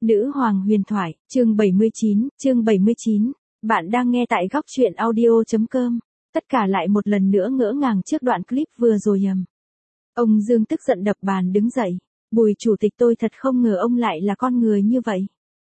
Nữ hoàng huyền thoại, chương 79. Bạn đang nghe tại góc truyện audio.com. Tất cả lại một lần nữa ngỡ ngàng trước đoạn clip vừa rồi ầm. Ông Dương tức giận đập bàn đứng dậy. Bùi chủ tịch, tôi thật không ngờ ông lại là con người như vậy.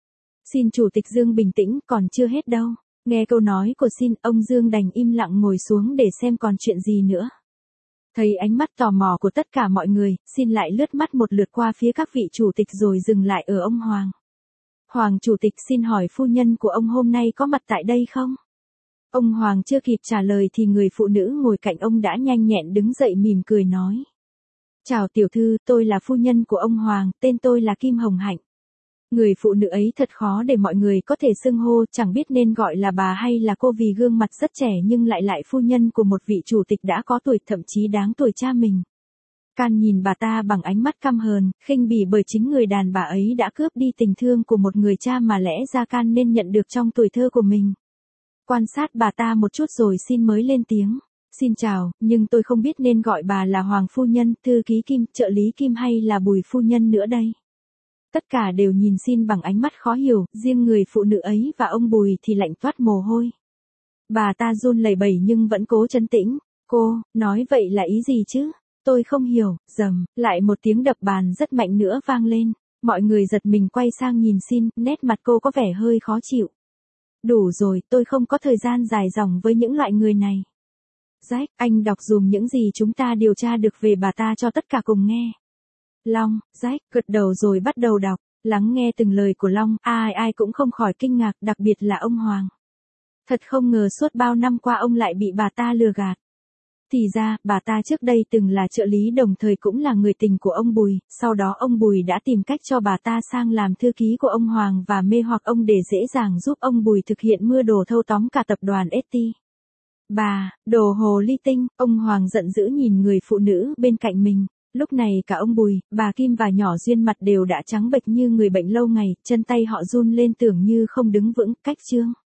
Xin chủ tịch Dương bình tĩnh, còn chưa hết đâu. Nghe câu nói của Xin, ông Dương đành im lặng ngồi xuống để xem còn chuyện gì nữa. Thấy ánh mắt tò mò của tất cả mọi người, Xin lại lướt mắt một lượt qua phía các vị chủ tịch rồi dừng lại ở ông Hoàng. Hoàng chủ tịch, xin hỏi phu nhân của ông hôm nay có mặt tại đây không? Ông Hoàng chưa kịp trả lời thì người phụ nữ ngồi cạnh ông đã nhanh nhẹn đứng dậy mỉm cười nói. Chào tiểu thư, tôi là phu nhân của ông Hoàng, tên tôi là Kim Hồng Hạnh. Người phụ nữ ấy thật khó để mọi người có thể xưng hô, chẳng biết nên gọi là bà hay là cô vì gương mặt rất trẻ nhưng lại phu nhân của một vị chủ tịch đã có tuổi, thậm chí đáng tuổi cha mình. Can nhìn bà ta bằng ánh mắt căm hờn, khinh bỉ bởi chính người đàn bà ấy đã cướp đi tình thương của một người cha mà lẽ ra Can nên nhận được trong tuổi thơ của mình. Quan sát bà ta một chút rồi Xin mới lên tiếng. Xin chào, nhưng tôi không biết nên gọi bà là Hoàng phu nhân, thư ký Kim, trợ lý Kim hay là Bùi phu nhân nữa đây. Tất cả đều nhìn Xin bằng ánh mắt khó hiểu, riêng người phụ nữ ấy và ông Bùi thì lạnh toát mồ hôi. Bà ta run lẩy bẩy nhưng vẫn cố trấn tĩnh. Cô, nói vậy là ý gì chứ? Tôi không hiểu. Rầm, lại một tiếng đập bàn rất mạnh nữa vang lên. Mọi người giật mình quay sang nhìn Xin, nét mặt cô có vẻ hơi khó chịu. Đủ rồi, tôi không có thời gian dài dòng với những loại người này. Jack, anh đọc dùm những gì chúng ta điều tra được về bà ta cho tất cả cùng nghe. Long, Jack gật đầu rồi bắt đầu đọc, lắng nghe từng lời của Long, ai cũng không khỏi kinh ngạc, đặc biệt là ông Hoàng. Thật không ngờ suốt bao năm qua ông lại bị bà ta lừa gạt. Thì ra, bà ta trước đây từng là trợ lý đồng thời cũng là người tình của ông Bùi, sau đó ông Bùi đã tìm cách cho bà ta sang làm thư ký của ông Hoàng và mê hoặc ông để dễ dàng giúp ông Bùi thực hiện mưu đồ thâu tóm cả tập đoàn ST. Bà, đồ hồ ly tinh, ông Hoàng giận dữ nhìn người phụ nữ bên cạnh mình. Lúc này cả ông Bùi, bà Kim và nhỏ Duyên mặt đều đã trắng bệch như người bệnh lâu ngày, chân tay họ run lên tưởng như không đứng vững, cách chương.